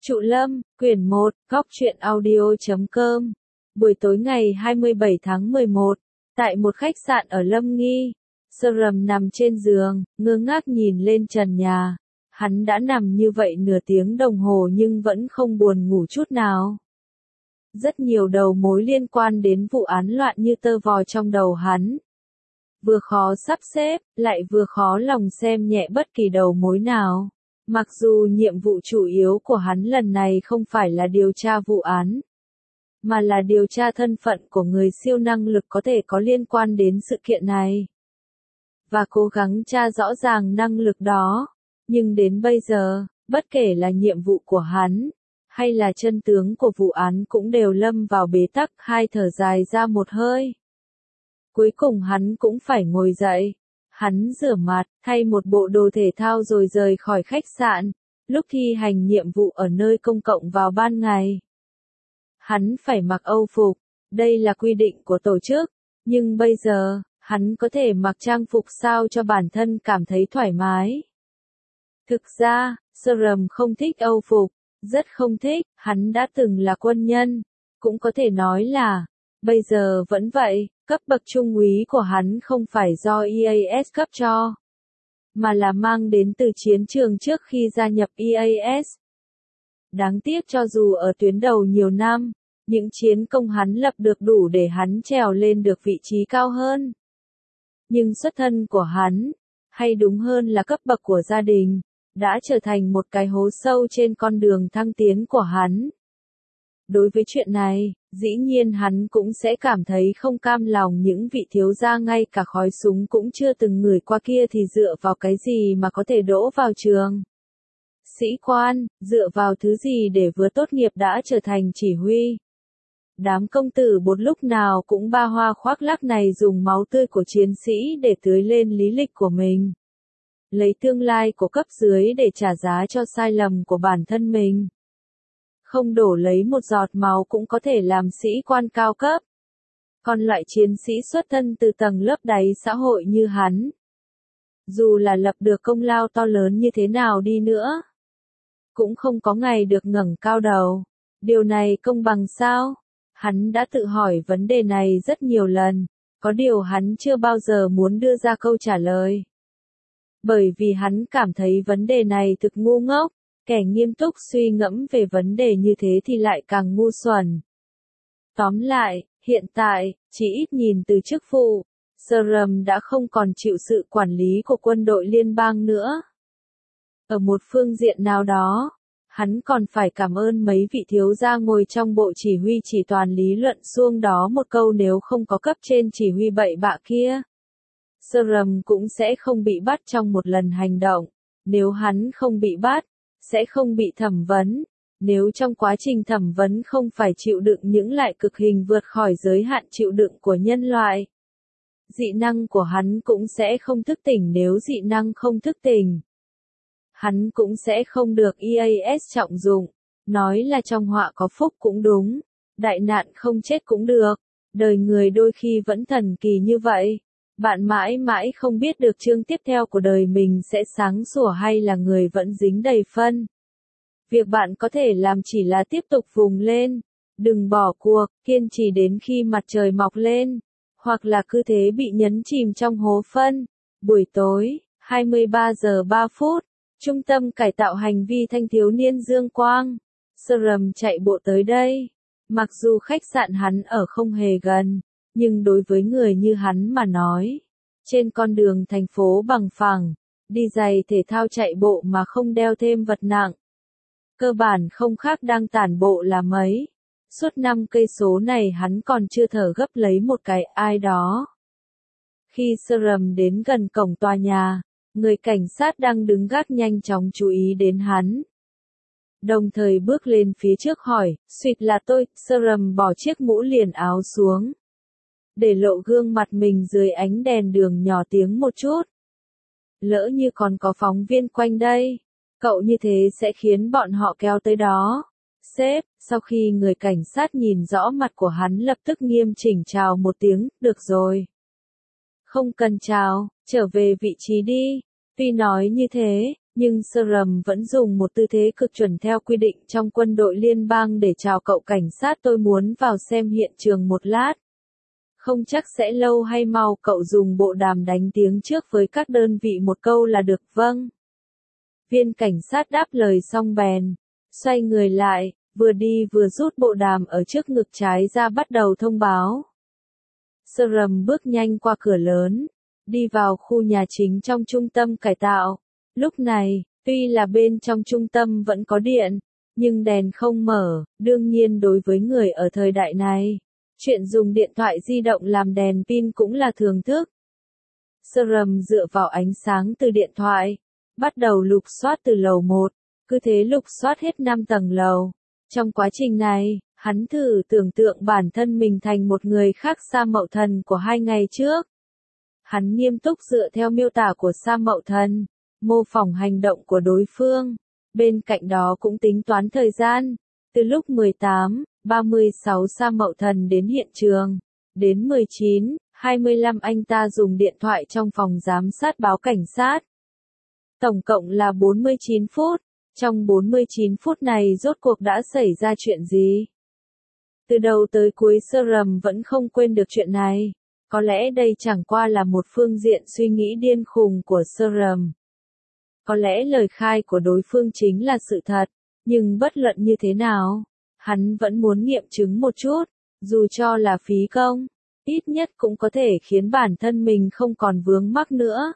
Trụ Lâm, quyển 1, góc truyện audio.com. Buổi tối ngày 27 tháng 11, tại một khách sạn ở Lâm Nghi, Srem nằm trên giường, ngơ ngác nhìn lên trần nhà. Hắn đã nằm như vậy nửa tiếng đồng hồ nhưng vẫn không buồn ngủ chút nào. Rất nhiều đầu mối liên quan đến vụ án loạn như tơ vò trong đầu hắn. Vừa khó sắp xếp, lại vừa khó lòng xem nhẹ bất kỳ đầu mối nào. Mặc dù nhiệm vụ chủ yếu của hắn lần này không phải là điều tra vụ án, mà là điều tra thân phận của người siêu năng lực có thể có liên quan đến sự kiện này. Và cố gắng tra rõ ràng năng lực đó. Nhưng đến bây giờ, bất kể là nhiệm vụ của hắn, hay là chân tướng của vụ án cũng đều lâm vào bế tắc. Hai thở dài ra một hơi. Cuối cùng hắn cũng phải ngồi dậy. Hắn rửa mặt, thay một bộ đồ thể thao rồi rời khỏi khách sạn, lúc thi hành nhiệm vụ ở nơi công cộng vào ban ngày. Hắn phải mặc âu phục, đây là quy định của tổ chức, nhưng bây giờ, hắn có thể mặc trang phục sao cho bản thân cảm thấy thoải mái. Thực ra, Srem không thích âu phục, rất không thích, hắn đã từng là quân nhân, cũng có thể nói là, bây giờ vẫn vậy. Cấp bậc trung úy của hắn không phải do EAS cấp cho, mà là mang đến từ chiến trường trước khi gia nhập EAS. Đáng tiếc cho dù ở tuyến đầu nhiều năm, những chiến công hắn lập được đủ để hắn trèo lên được vị trí cao hơn. Nhưng xuất thân của hắn, hay đúng hơn là cấp bậc của gia đình, đã trở thành một cái hố sâu trên con đường thăng tiến của hắn. Đối với chuyện này, dĩ nhiên hắn cũng sẽ cảm thấy không cam lòng. Những vị thiếu gia ngay cả khói súng cũng chưa từng ngửi qua kia thì dựa vào cái gì mà có thể đỗ vào trường sĩ quan, dựa vào thứ gì để vừa tốt nghiệp đã trở thành chỉ huy. Đám công tử bột lúc nào cũng ba hoa khoác lác này dùng máu tươi của chiến sĩ để tưới lên lý lịch của mình. Lấy tương lai của cấp dưới để trả giá cho sai lầm của bản thân mình. Không đổ lấy một giọt máu cũng có thể làm sĩ quan cao cấp. Còn loại chiến sĩ xuất thân từ tầng lớp đáy xã hội như hắn, dù là lập được công lao to lớn như thế nào đi nữa, cũng không có ngày được ngẩng cao đầu. Điều này công bằng sao? Hắn đã tự hỏi vấn đề này rất nhiều lần, có điều hắn chưa bao giờ muốn đưa ra câu trả lời. Bởi vì hắn cảm thấy vấn đề này thực ngu ngốc. Kẻ nghiêm túc suy ngẫm về vấn đề như thế thì lại càng ngu xuẩn. Tóm lại, hiện tại, chỉ ít nhìn từ chức vụ, Srem đã không còn chịu sự quản lý của quân đội liên bang nữa. Ở một phương diện nào đó, hắn còn phải cảm ơn mấy vị thiếu gia ngồi trong bộ chỉ huy chỉ toàn lý luận xuông đó một câu nếu không có cấp trên chỉ huy bậy bạ kia. Srem cũng sẽ không bị bắt trong một lần hành động. Nếu hắn không bị bắt, sẽ không bị thẩm vấn. Nếu trong quá trình thẩm vấn không phải chịu đựng những loại cực hình vượt khỏi giới hạn chịu đựng của nhân loại, dị năng của hắn cũng sẽ không thức tỉnh. Nếu dị năng không thức tỉnh, hắn cũng sẽ không được EAS trọng dụng. Nói là trong họa có phúc cũng đúng, đại nạn không chết cũng được. Đời người đôi khi vẫn thần kỳ như vậy. Bạn mãi mãi không biết được chương tiếp theo của đời mình sẽ sáng sủa hay là người vẫn dính đầy phân. Việc bạn có thể làm chỉ là tiếp tục vùng lên, đừng bỏ cuộc, kiên trì đến khi mặt trời mọc lên, hoặc là cứ thế bị nhấn chìm trong hố phân. Buổi tối, 23 giờ 3 phút, Trung tâm cải tạo hành vi thanh thiếu niên Dương Quang. Srem chạy bộ tới đây. Mặc dù khách sạn hắn ở không hề gần, nhưng đối với người như hắn mà nói, trên con đường thành phố bằng phẳng, đi giày thể thao chạy bộ mà không đeo thêm vật nặng, cơ bản không khác đang tản bộ là mấy. Suốt 5 cây số này hắn còn chưa thở gấp lấy một cái ai đó. Khi Srem đến gần cổng tòa nhà, người cảnh sát đang đứng gác nhanh chóng chú ý đến hắn. Đồng thời bước lên phía trước hỏi, suýt là tôi. Srem bỏ chiếc mũ liền áo xuống, để lộ gương mặt mình dưới ánh đèn đường, nhỏ tiếng một chút. Lỡ như còn có phóng viên quanh đây, cậu như thế sẽ khiến bọn họ kéo tới đó. Sếp, sau khi người cảnh sát nhìn rõ mặt của hắn lập tức nghiêm chỉnh chào một tiếng, được rồi. Không cần chào, trở về vị trí đi. Tuy nói như thế, Nhưng Srem vẫn dùng một tư thế cực chuẩn theo quy định trong quân đội liên bang để chào cậu cảnh sát, tôi muốn vào xem hiện trường một lát. Không chắc sẽ lâu hay mau, cậu dùng bộ đàm đánh tiếng trước với các đơn vị một câu là được. Vâng. Viên cảnh sát đáp lời xong bèn xoay người lại, vừa đi vừa rút bộ đàm ở trước ngực trái ra bắt đầu thông báo. Srem bước nhanh qua cửa lớn, đi vào khu nhà chính trong trung tâm cải tạo. Lúc này, tuy là bên trong trung tâm vẫn có điện, nhưng đèn không mở. Đương nhiên đối với người ở thời đại này, chuyện dùng điện thoại di động làm đèn pin cũng là thường thức. Srem dựa vào ánh sáng từ điện thoại, bắt đầu lục soát từ lầu 1, cứ thế lục soát hết 5 tầng lầu. Trong quá trình này, hắn thử tưởng tượng bản thân mình thành một người khác Sa Mậu Thần của 2 ngày trước. Hắn nghiêm túc dựa theo miêu tả của Sa Mậu Thần, mô phỏng hành động của đối phương. Bên cạnh đó cũng tính toán thời gian, từ lúc 18:36 Sa Mậu Thần đến hiện trường, đến 19:25 anh ta dùng điện thoại trong phòng giám sát báo cảnh sát. Tổng cộng là 49 phút. Trong 49 phút này rốt cuộc đã xảy ra chuyện gì? Từ đầu tới cuối Srem vẫn không quên được chuyện này. Có lẽ đây chẳng qua là một phương diện suy nghĩ điên khùng của Srem. Có lẽ lời khai của đối phương chính là sự thật, nhưng bất luận như thế nào, hắn vẫn muốn nghiệm chứng một chút, dù cho là phí công, ít nhất cũng có thể khiến bản thân mình không còn vướng mắc nữa.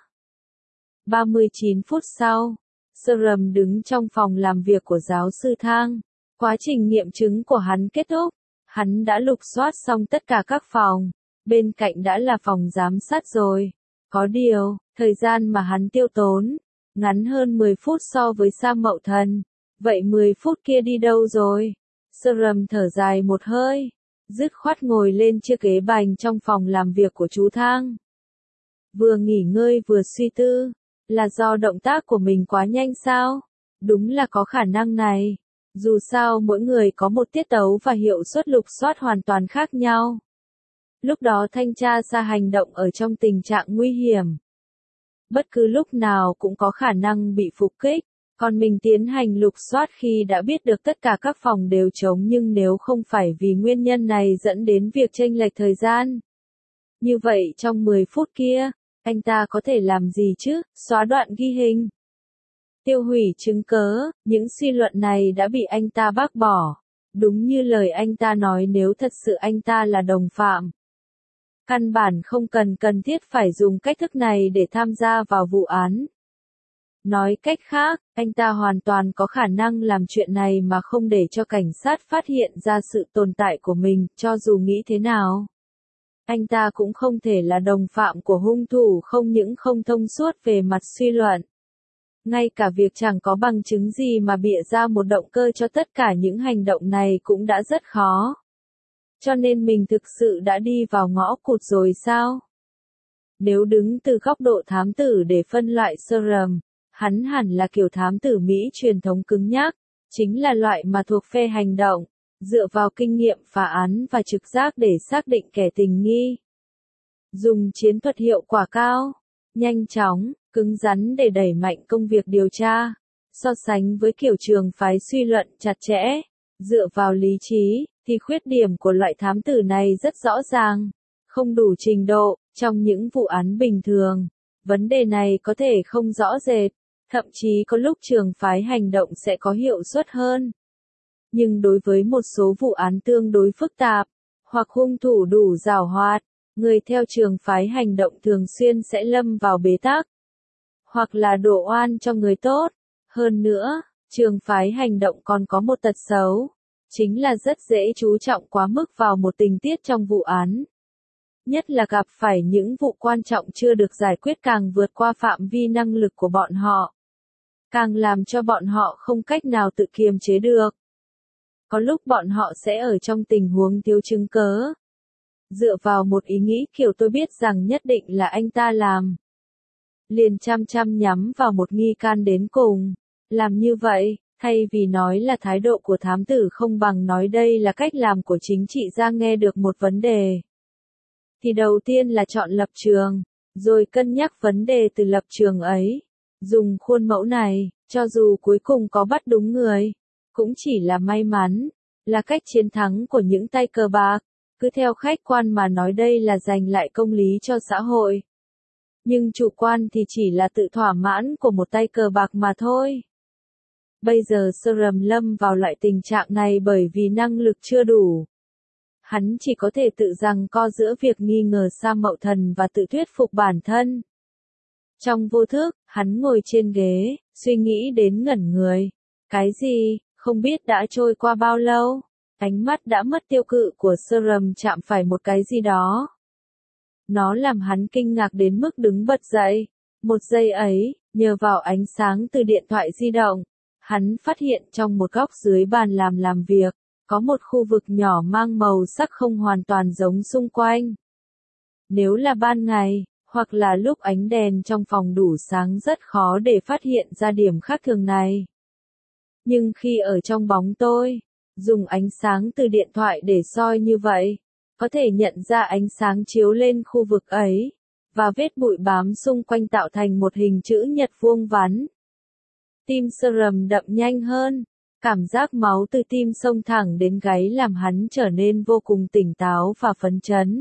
39 phút sau, Srem đứng trong phòng làm việc của giáo sư Thang. Quá trình nghiệm chứng của hắn kết thúc, hắn đã lục soát xong tất cả các phòng, bên cạnh đã là phòng giám sát rồi. Có điều, thời gian mà hắn tiêu tốn, ngắn hơn 10 phút so với Sa Mậu Thần. Vậy 10 phút kia đi đâu rồi? Srem thở dài một hơi, dứt khoát ngồi lên chiếc ghế bành trong phòng làm việc của chú Thang. Vừa nghỉ ngơi vừa suy tư, là do động tác của mình quá nhanh sao? Đúng là có khả năng này. Dù sao mỗi người có một tiết tấu và hiệu suất lục soát hoàn toàn khác nhau. Lúc đó thanh tra Sa hành động ở trong tình trạng nguy hiểm. Bất cứ lúc nào cũng có khả năng bị phục kích, còn mình tiến hành lục soát khi đã biết được tất cả các phòng đều trống, nhưng nếu không phải vì nguyên nhân này dẫn đến việc chênh lệch thời gian. Như vậy trong 10 phút kia, anh ta có thể làm gì chứ? Xóa đoạn ghi hình, tiêu hủy chứng cứ. Những suy luận này đã bị anh ta bác bỏ. Đúng như lời anh ta nói, nếu thật sự anh ta là đồng phạm, căn bản không cần thiết phải dùng cách thức này để tham gia vào vụ án. Nói cách khác, anh ta hoàn toàn có khả năng làm chuyện này mà không để cho cảnh sát phát hiện ra sự tồn tại của mình. Cho dù nghĩ thế nào, anh ta cũng không thể là đồng phạm của hung thủ. Không những không thông suốt về mặt suy luận, ngay cả việc chẳng có bằng chứng gì mà bịa ra một động cơ cho tất cả những hành động này cũng đã rất khó. Cho nên mình thực sự đã đi vào ngõ cụt rồi sao? Nếu đứng từ góc độ thám tử để phân loại Srem, hắn hẳn là kiểu thám tử Mỹ truyền thống cứng nhắc, chính là loại mà thuộc phe hành động, dựa vào kinh nghiệm phá án và trực giác để xác định kẻ tình nghi. Dùng chiến thuật hiệu quả cao, nhanh chóng, cứng rắn để đẩy mạnh công việc điều tra, so sánh với kiểu trường phái suy luận chặt chẽ, dựa vào lý trí, thì khuyết điểm của loại thám tử này rất rõ ràng, không đủ trình độ. Trong những vụ án bình thường, vấn đề này có thể không rõ rệt, thậm chí có lúc trường phái hành động sẽ có hiệu suất hơn. Nhưng đối với một số vụ án tương đối phức tạp, hoặc hung thủ đủ giàu hoạt, người theo trường phái hành động thường xuyên sẽ lâm vào bế tắc, hoặc là đổ oan cho người tốt. Hơn nữa, trường phái hành động còn có một tật xấu, chính là rất dễ chú trọng quá mức vào một tình tiết trong vụ án. Nhất là gặp phải những vụ quan trọng chưa được giải quyết, càng vượt qua phạm vi năng lực của bọn họ, càng làm cho bọn họ không cách nào tự kiềm chế được. Có lúc bọn họ sẽ ở trong tình huống thiếu chứng cớ, dựa vào một ý nghĩ kiểu tôi biết rằng nhất định là anh ta làm, liền chăm chăm nhắm vào một nghi can đến cùng. Làm như vậy, thay vì nói là thái độ của thám tử, không bằng nói đây là cách làm của chính trị gia. Nghe được một vấn đề, thì đầu tiên là chọn lập trường, rồi cân nhắc vấn đề từ lập trường ấy. Dùng khuôn mẫu này, cho dù cuối cùng có bắt đúng người, cũng chỉ là may mắn, là cách chiến thắng của những tay cờ bạc. Cứ theo khách quan mà nói đây là giành lại công lý cho xã hội. Nhưng chủ quan thì chỉ là tự thỏa mãn của một tay cờ bạc mà thôi. Bây giờ Sram lâm vào loại tình trạng này bởi vì năng lực chưa đủ. Hắn chỉ có thể tự giằng co giữa việc nghi ngờ Sa Mậu Thần và tự thuyết phục bản thân. Trong vô thức, hắn ngồi trên ghế, suy nghĩ đến ngẩn người. Cái gì, không biết đã trôi qua bao lâu? Ánh mắt đã mất tiêu cự của Sram chạm phải một cái gì đó. Nó làm hắn kinh ngạc đến mức đứng bật dậy. Một giây ấy, nhờ vào ánh sáng từ điện thoại di động, hắn phát hiện trong một góc dưới bàn làm việc, có một khu vực nhỏ mang màu sắc không hoàn toàn giống xung quanh. Nếu là ban ngày, hoặc là lúc ánh đèn trong phòng đủ sáng rất khó để phát hiện ra điểm khác thường này. Nhưng khi ở trong bóng tối, dùng ánh sáng từ điện thoại để soi như vậy, có thể nhận ra ánh sáng chiếu lên khu vực ấy, và vết bụi bám xung quanh tạo thành một hình chữ nhật vuông vắn. Tim Sram đập nhanh hơn, cảm giác máu từ tim xông thẳng đến gáy làm hắn trở nên vô cùng tỉnh táo và phấn chấn.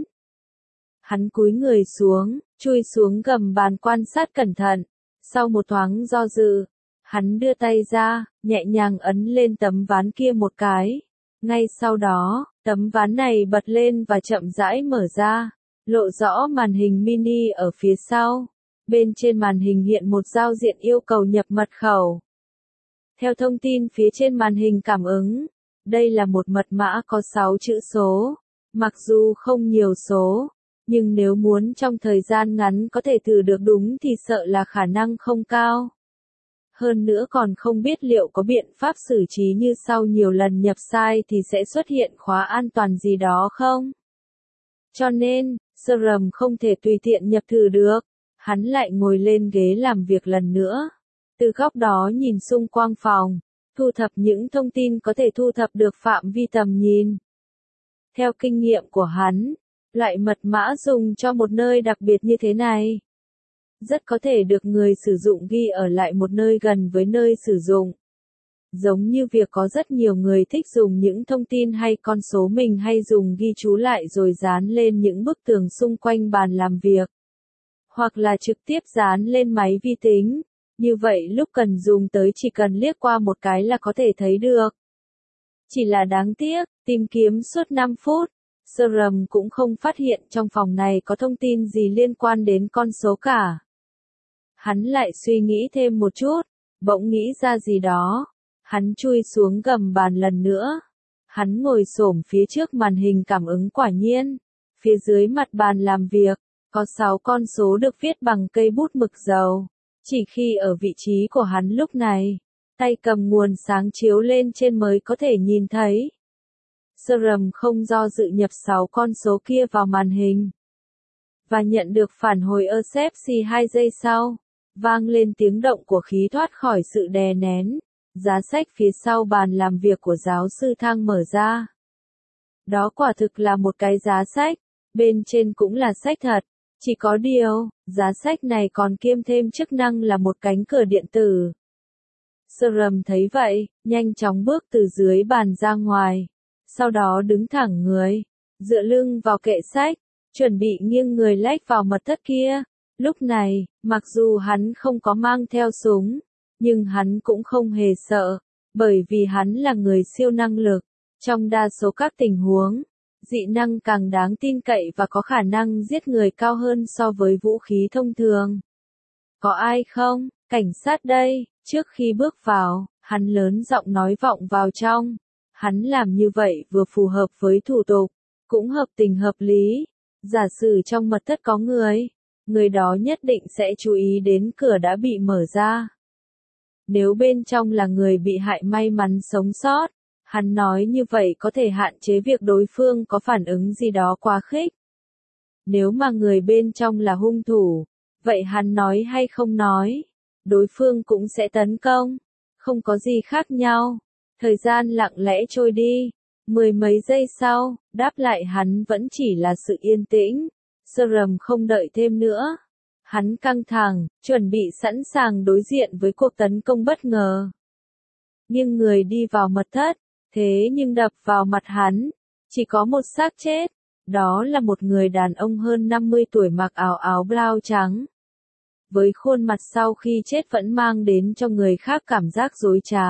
Hắn cúi người xuống, chui xuống gầm bàn quan sát cẩn thận. Sau một thoáng do dự, hắn đưa tay ra, nhẹ nhàng ấn lên tấm ván kia một cái. Ngay sau đó, tấm ván này bật lên và chậm rãi mở ra, lộ rõ màn hình mini ở phía sau. Bên trên màn hình hiện một giao diện yêu cầu nhập mật khẩu. Theo thông tin phía trên màn hình cảm ứng, đây là một mật mã có 6 chữ số. Mặc dù không nhiều số, nhưng nếu muốn trong thời gian ngắn có thể thử được đúng thì sợ là khả năng không cao. Hơn nữa còn không biết liệu có biện pháp xử trí như sau nhiều lần nhập sai thì sẽ xuất hiện khóa an toàn gì đó không? Cho nên, Sram không thể tùy tiện nhập thử được. Hắn lại ngồi lên ghế làm việc lần nữa. Từ góc đó nhìn xung quanh phòng, thu thập những thông tin có thể thu thập được phạm vi tầm nhìn. Theo kinh nghiệm của hắn, loại mật mã dùng cho một nơi đặc biệt như thế này rất có thể được người sử dụng ghi ở lại một nơi gần với nơi sử dụng. Giống như việc có rất nhiều người thích dùng những thông tin hay con số mình hay dùng ghi chú lại rồi dán lên những bức tường xung quanh bàn làm việc. Hoặc là trực tiếp dán lên máy vi tính. Như vậy lúc cần dùng tới chỉ cần liếc qua một cái là có thể thấy được. Chỉ là đáng tiếc, tìm kiếm suốt 5 phút, Sram cũng không phát hiện trong phòng này có thông tin gì liên quan đến con số cả. Hắn lại suy nghĩ thêm một chút, bỗng nghĩ ra gì đó. Hắn chui xuống gầm bàn lần nữa. Hắn ngồi xổm phía trước màn hình cảm ứng quả nhiên. Phía dưới mặt bàn làm việc, có 6 con số được viết bằng cây bút mực dầu. Chỉ khi ở vị trí của hắn lúc này, tay cầm nguồn sáng chiếu lên trên mới có thể nhìn thấy. Sram không do dự nhập 6 con số kia vào màn hình. Và nhận được phản hồi exception 2 giây sau. Vang lên tiếng động của khí thoát khỏi sự đè nén. Giá sách phía sau bàn làm việc của giáo sư Thang mở ra. Đó quả thực là một cái giá sách. Bên trên cũng là sách thật. Chỉ có điều, giá sách này còn kiêm thêm chức năng là một cánh cửa điện tử. Sram thấy vậy, nhanh chóng bước từ dưới bàn ra ngoài. Sau đó đứng thẳng người, dựa lưng vào kệ sách, chuẩn bị nghiêng người lách vào mật thất kia. Lúc này, mặc dù hắn không có mang theo súng, nhưng hắn cũng không hề sợ, bởi vì hắn là người siêu năng lực. Trong đa số các tình huống, dị năng càng đáng tin cậy và có khả năng giết người cao hơn so với vũ khí thông thường. Có ai không? Cảnh sát đây. Trước khi bước vào, hắn lớn giọng nói vọng vào trong. Hắn làm như vậy vừa phù hợp với thủ tục, cũng hợp tình hợp lý. Giả sử trong mật thất có người đó nhất định sẽ chú ý đến cửa đã bị mở ra. Nếu bên trong là người bị hại may mắn sống sót, hắn nói như vậy có thể hạn chế việc đối phương có phản ứng gì đó quá khích. Nếu mà người bên trong là hung thủ, vậy hắn nói hay không nói, đối phương cũng sẽ tấn công. Không có gì khác nhau. Thời gian lặng lẽ trôi đi. 10 mấy giây sau, đáp lại hắn vẫn chỉ là sự yên tĩnh. Sram không đợi thêm nữa. Hắn căng thẳng, chuẩn bị sẵn sàng đối diện với cuộc tấn công bất ngờ. Nhưng người đi vào mật thất, thế nhưng đập vào mặt hắn, chỉ có một xác chết. Đó là một người đàn ông hơn 50 tuổi mặc áo áo blau trắng. Với khuôn mặt sau khi chết vẫn mang đến cho người khác cảm giác dối trá.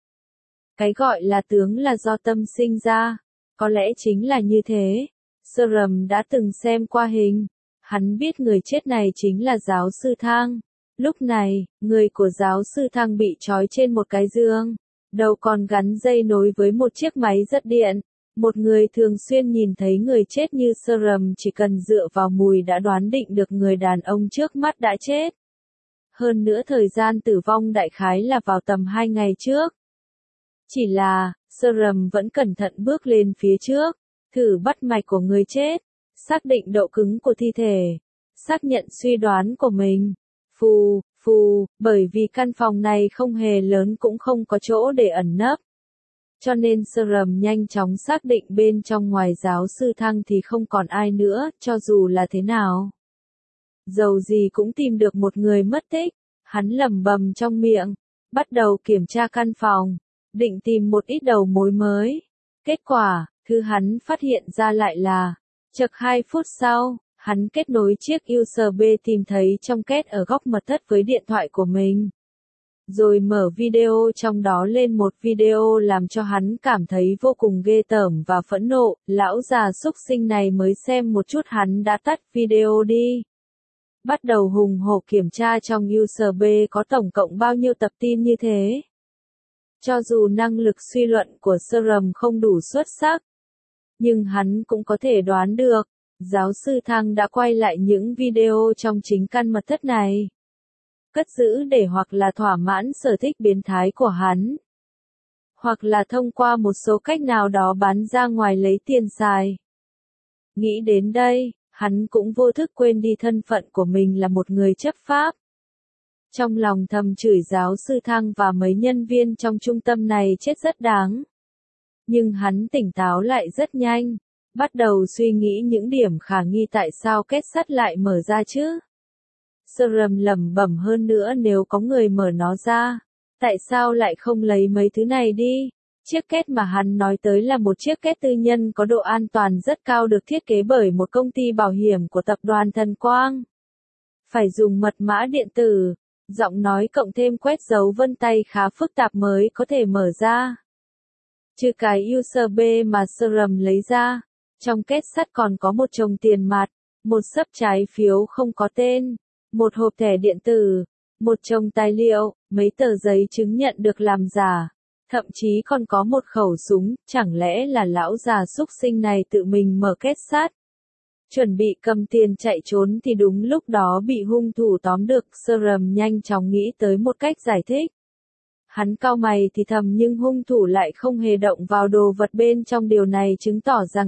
Cái gọi là tướng là do tâm sinh ra, có lẽ chính là như thế. Sram đã từng xem qua hình, hắn biết người chết này chính là giáo sư Thang. Lúc này, người của giáo sư Thang bị trói trên một cái giường, đầu còn gắn dây nối với một chiếc máy giật điện. Một người thường xuyên nhìn thấy người chết như Sram chỉ cần dựa vào mùi đã đoán định được người đàn ông trước mắt đã chết. Hơn nữa thời gian tử vong đại khái là vào tầm 2 ngày trước. Chỉ là, Sram vẫn cẩn thận bước lên phía trước, thử bắt mạch của người chết, xác định độ cứng của thi thể, xác nhận suy đoán của mình. Phù, bởi vì căn phòng này không hề lớn cũng không có chỗ để ẩn nấp. Cho nên Sram nhanh chóng xác định bên trong ngoài giáo sư Thang thì không còn ai nữa, cho dù là thế nào. Dầu gì cũng tìm được một người mất tích, hắn lẩm bẩm trong miệng, bắt đầu kiểm tra căn phòng, định tìm một ít đầu mối mới. Kết quả, thứ hắn phát hiện ra lại là, chực 2 phút sau, hắn kết nối chiếc USB tìm thấy trong két ở góc mật thất với điện thoại của mình. Rồi mở video trong đó lên một video làm cho hắn cảm thấy vô cùng ghê tởm và phẫn nộ, lão già xúc sinh này mới xem một chút hắn đã tắt video đi. Bắt đầu hùng hổ kiểm tra trong USB có tổng cộng bao nhiêu tập tin như thế. Cho dù năng lực suy luận của Sram không đủ xuất sắc, nhưng hắn cũng có thể đoán được, giáo sư Thang đã quay lại những video trong chính căn mật thất này. Cất giữ để hoặc là thỏa mãn sở thích biến thái của hắn, hoặc là thông qua một số cách nào đó bán ra ngoài lấy tiền xài. Nghĩ đến đây, hắn cũng vô thức quên đi thân phận của mình là một người chấp pháp. Trong lòng thầm chửi giáo sư Thang và mấy nhân viên trong trung tâm này chết rất đáng. Nhưng hắn tỉnh táo lại rất nhanh, bắt đầu suy nghĩ những điểm khả nghi tại sao két sắt lại mở ra chứ. Sram lẩm bẩm hơn nữa nếu có người mở nó ra, tại sao lại không lấy mấy thứ này đi? Chiếc két mà hắn nói tới là một chiếc két tư nhân có độ an toàn rất cao được thiết kế bởi một công ty bảo hiểm của tập đoàn Thần Quang. Phải dùng mật mã điện tử, giọng nói cộng thêm quét dấu vân tay khá phức tạp mới có thể mở ra. Trừ cái USB mà Sram lấy ra, trong két sắt còn có một chồng tiền mặt, một xấp trái phiếu không có tên, một hộp thẻ điện tử, một chồng tài liệu, mấy tờ giấy chứng nhận được làm giả, thậm chí còn có một khẩu súng, chẳng lẽ là lão già xúc sinh này tự mình mở két sắt. Chuẩn bị cầm tiền chạy trốn thì đúng lúc đó bị hung thủ tóm được, Sram nhanh chóng nghĩ tới một cách giải thích. Hắn cau mày thì thầm nhưng hung thủ lại không hề động vào đồ vật bên trong, điều này chứng tỏ rằng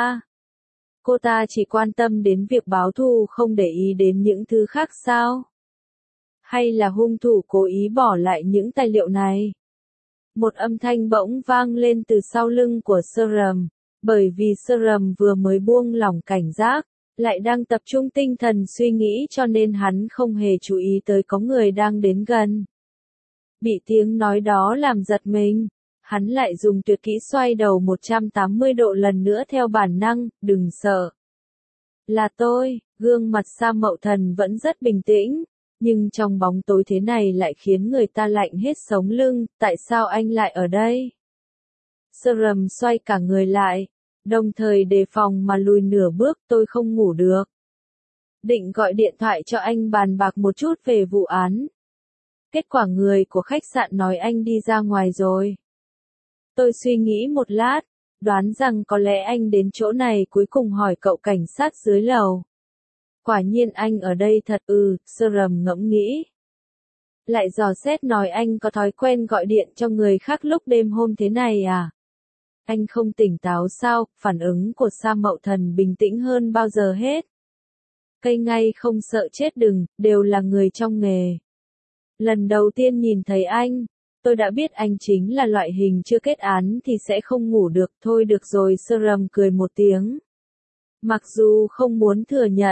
cô ta chỉ quan tâm đến việc báo thù không để ý đến những thứ khác sao? Hay là hung thủ cố ý bỏ lại những tài liệu này? Một âm thanh bỗng vang lên từ sau lưng của Sram, bởi vì Sram vừa mới buông lỏng cảnh giác, lại đang tập trung tinh thần suy nghĩ cho nên hắn không hề chú ý tới có người đang đến gần. Bị tiếng nói đó làm giật mình, hắn lại dùng tuyệt kỹ xoay đầu 180 độ lần nữa theo bản năng, đừng sợ. Là tôi, gương mặt Sa Mậu Thần vẫn rất bình tĩnh, nhưng trong bóng tối thế này lại khiến người ta lạnh hết sống lưng, tại sao anh lại ở đây? Sram xoay cả người lại, đồng thời đề phòng mà lùi nửa bước, tôi không ngủ được. Định gọi điện thoại cho anh bàn bạc một chút về vụ án. Kết quả người của khách sạn nói anh đi ra ngoài rồi. Tôi suy nghĩ một lát, đoán rằng có lẽ anh đến chỗ này cuối cùng hỏi cậu cảnh sát dưới lầu. Quả nhiên anh ở đây thật Sram ngẫm nghĩ. Lại dò xét nói anh có thói quen gọi điện cho người khác lúc đêm hôm thế này à? Anh không tỉnh táo sao? Phản ứng của Sa Mậu Thần bình tĩnh hơn bao giờ hết. Cây ngay không sợ chết đừng, đều là người trong nghề. Lần đầu tiên nhìn thấy anh, tôi đã biết anh chính là loại hình chưa kết án thì sẽ không ngủ được. Thôi được rồi, Sram cười một tiếng. Mặc dù không muốn thừa nhận,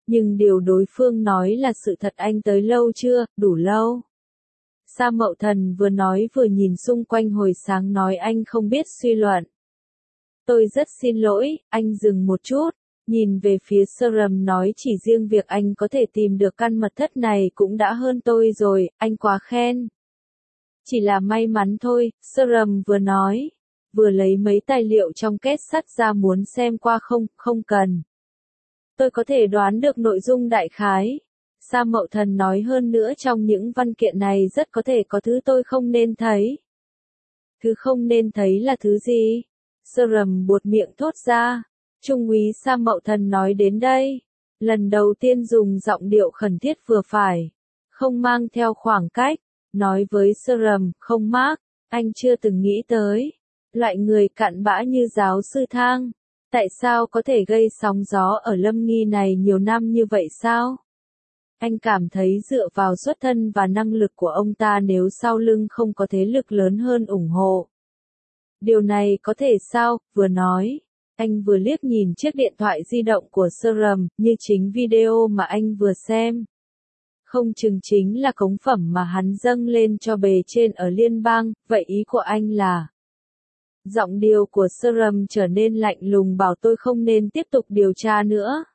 Nhưng điều đối phương nói là sự thật. Anh tới lâu chưa, đủ lâu. Sa Mậu Thần vừa nói vừa nhìn xung quanh hồi sáng nói anh không biết suy luận. Tôi rất xin lỗi, anh dừng một chút, nhìn về phía Serum nói chỉ riêng việc anh có thể tìm được căn mật thất này cũng đã hơn tôi rồi, anh quá khen. Chỉ là may mắn thôi, Serum vừa nói, vừa lấy mấy tài liệu trong két sắt ra muốn xem qua không cần. Tôi có thể đoán được nội dung đại khái. Sa Mậu Thần nói hơn nữa trong những văn kiện này rất có thể có thứ tôi không nên thấy. Thứ không nên thấy là thứ gì? Serum buột miệng thốt ra. Trung úy Sa Mậu Thần nói đến đây. Lần đầu tiên dùng giọng điệu khẩn thiết vừa phải. Không mang theo khoảng cách. Nói với Serum, không Mark, anh chưa từng nghĩ tới. Loại người cặn bã như giáo sư Thang. Tại sao có thể gây sóng gió ở Lâm Nghi này nhiều năm như vậy sao? Anh cảm thấy dựa vào xuất thân và năng lực của ông ta nếu sau lưng không có thế lực lớn hơn ủng hộ. Điều này có thể sao? Vừa nói, anh vừa liếc nhìn chiếc điện thoại di động của Serum, như chính video mà anh vừa xem. Không chừng chính là cống phẩm mà hắn dâng lên cho bề trên ở liên bang, vậy ý của anh là... Giọng điệu của Serum trở nên lạnh lùng bảo tôi không nên tiếp tục điều tra nữa.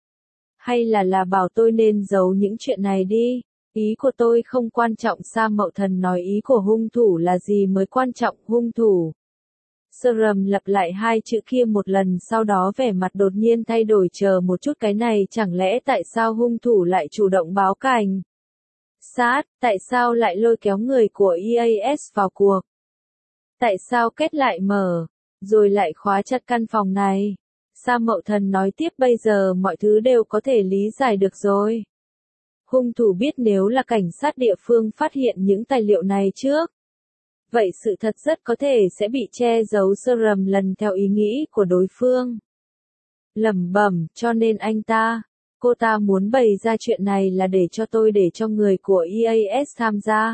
Hay là bảo tôi nên giấu những chuyện này đi. Ý của tôi không quan trọng. Sa Mậu Thần nói ý của hung thủ là gì mới quan trọng. Hung thủ. Serum lặp lại hai chữ kia một lần sau đó vẻ mặt đột nhiên thay đổi. Chờ một chút, cái này chẳng lẽ tại sao hung thủ lại chủ động báo cảnh sát, tại sao lại lôi kéo người của EAS vào cuộc? Tại sao kết lại mở, rồi lại khóa chặt căn phòng này? Sa Mậu Thần nói tiếp bây giờ mọi thứ đều có thể lý giải được rồi. Hung thủ biết nếu là cảnh sát địa phương phát hiện những tài liệu này trước. Vậy sự thật rất có thể sẽ bị che giấu. Serum lần theo ý nghĩ của đối phương. Lẩm bẩm, cho nên cô ta muốn bày ra chuyện này là để cho người của EAS tham gia.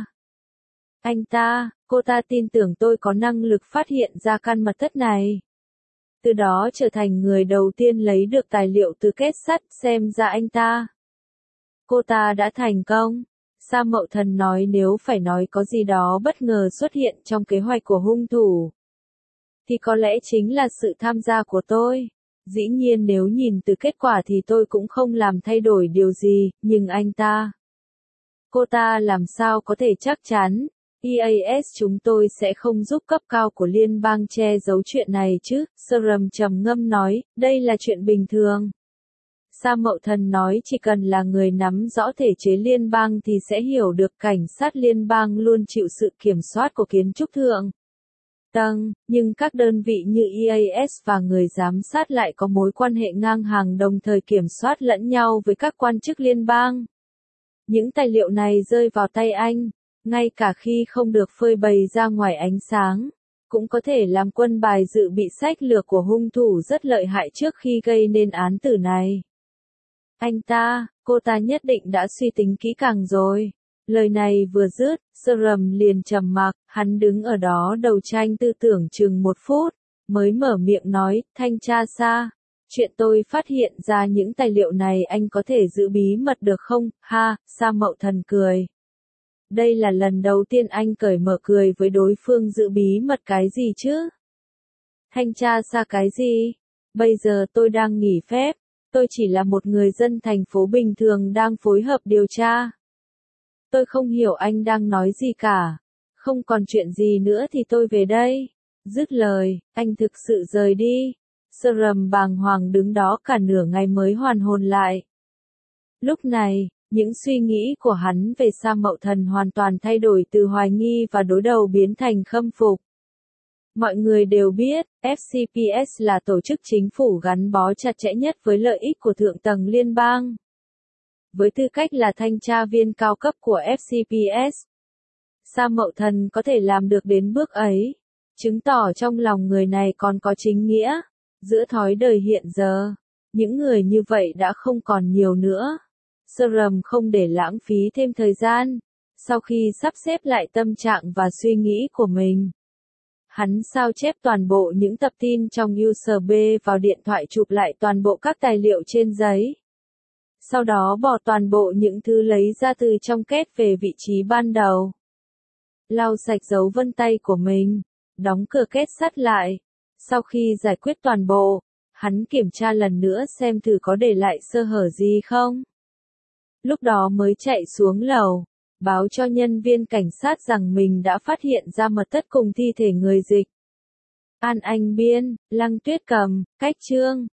Cô ta tin tưởng tôi có năng lực phát hiện ra căn mật thất này. Từ đó trở thành người đầu tiên lấy được tài liệu từ két sắt, xem ra cô ta đã thành công. Sa Mậu Thần nói nếu phải nói có gì đó bất ngờ xuất hiện trong kế hoạch của hung thủ, thì có lẽ chính là sự tham gia của tôi. Dĩ nhiên nếu nhìn từ kết quả thì tôi cũng không làm thay đổi điều gì, nhưng cô ta làm sao có thể chắc chắn. EAS chúng tôi sẽ không giúp cấp cao của liên bang che giấu chuyện này chứ, Serum trầm ngâm nói, đây là chuyện bình thường. Sa Mậu Thần nói chỉ cần là người nắm rõ thể chế liên bang thì sẽ hiểu được cảnh sát liên bang luôn chịu sự kiểm soát của kiến trúc thượng tầng, nhưng các đơn vị như EAS và người giám sát lại có mối quan hệ ngang hàng đồng thời kiểm soát lẫn nhau với các quan chức liên bang. Những tài liệu này rơi vào tay anh, ngay cả khi không được phơi bày ra ngoài ánh sáng, cũng có thể làm quân bài dự bị sách lược của hung thủ rất lợi hại trước khi gây nên án tử này. Cô ta nhất định đã suy tính kỹ càng rồi. Lời này vừa dứt, Serum liền trầm mặc, hắn đứng ở đó đầu tranh tư tưởng chừng một phút, mới mở miệng nói, thanh tra Sa, chuyện tôi phát hiện ra những tài liệu này anh có thể giữ bí mật được không? Ha, Sa Mậu Thần cười. Đây là lần đầu tiên anh cởi mở cười với đối phương. Giữ bí mật cái gì chứ? Thanh tra Sa cái gì? Bây giờ tôi đang nghỉ phép, tôi chỉ là một người dân thành phố bình thường đang phối hợp điều tra. Tôi không hiểu anh đang nói gì cả. Không còn chuyện gì nữa thì tôi về đây. Dứt lời, anh thực sự rời đi. Serum bàng hoàng đứng đó cả nửa ngày mới hoàn hồn lại. Lúc này, những suy nghĩ của hắn về Sa Mậu Thần hoàn toàn thay đổi từ hoài nghi và đối đầu biến thành khâm phục. Mọi người đều biết, FCPS là tổ chức chính phủ gắn bó chặt chẽ nhất với lợi ích của thượng tầng liên bang. Với tư cách là thanh tra viên cao cấp của FCPS, Sa Mậu Thần có thể làm được đến bước ấy, chứng tỏ trong lòng người này còn có chính nghĩa. Giữa thói đời hiện giờ, những người như vậy đã không còn nhiều nữa. Serum không để lãng phí thêm thời gian. Sau khi sắp xếp lại tâm trạng và suy nghĩ của mình, hắn sao chép toàn bộ những tập tin trong USB vào điện thoại, chụp lại toàn bộ các tài liệu trên giấy. sau đó bỏ toàn bộ những thứ lấy ra từ trong két về vị trí ban đầu. Lau sạch dấu vân tay của mình, đóng cửa két sắt lại. Sau khi giải quyết toàn bộ, hắn kiểm tra lần nữa xem thử có để lại sơ hở gì không. Lúc đó mới chạy xuống lầu, báo cho nhân viên cảnh sát rằng mình đã phát hiện ra mật thất cùng thi thể người Dịch. An Anh Biên, Lăng Tuyết Cầm, Cách Chương.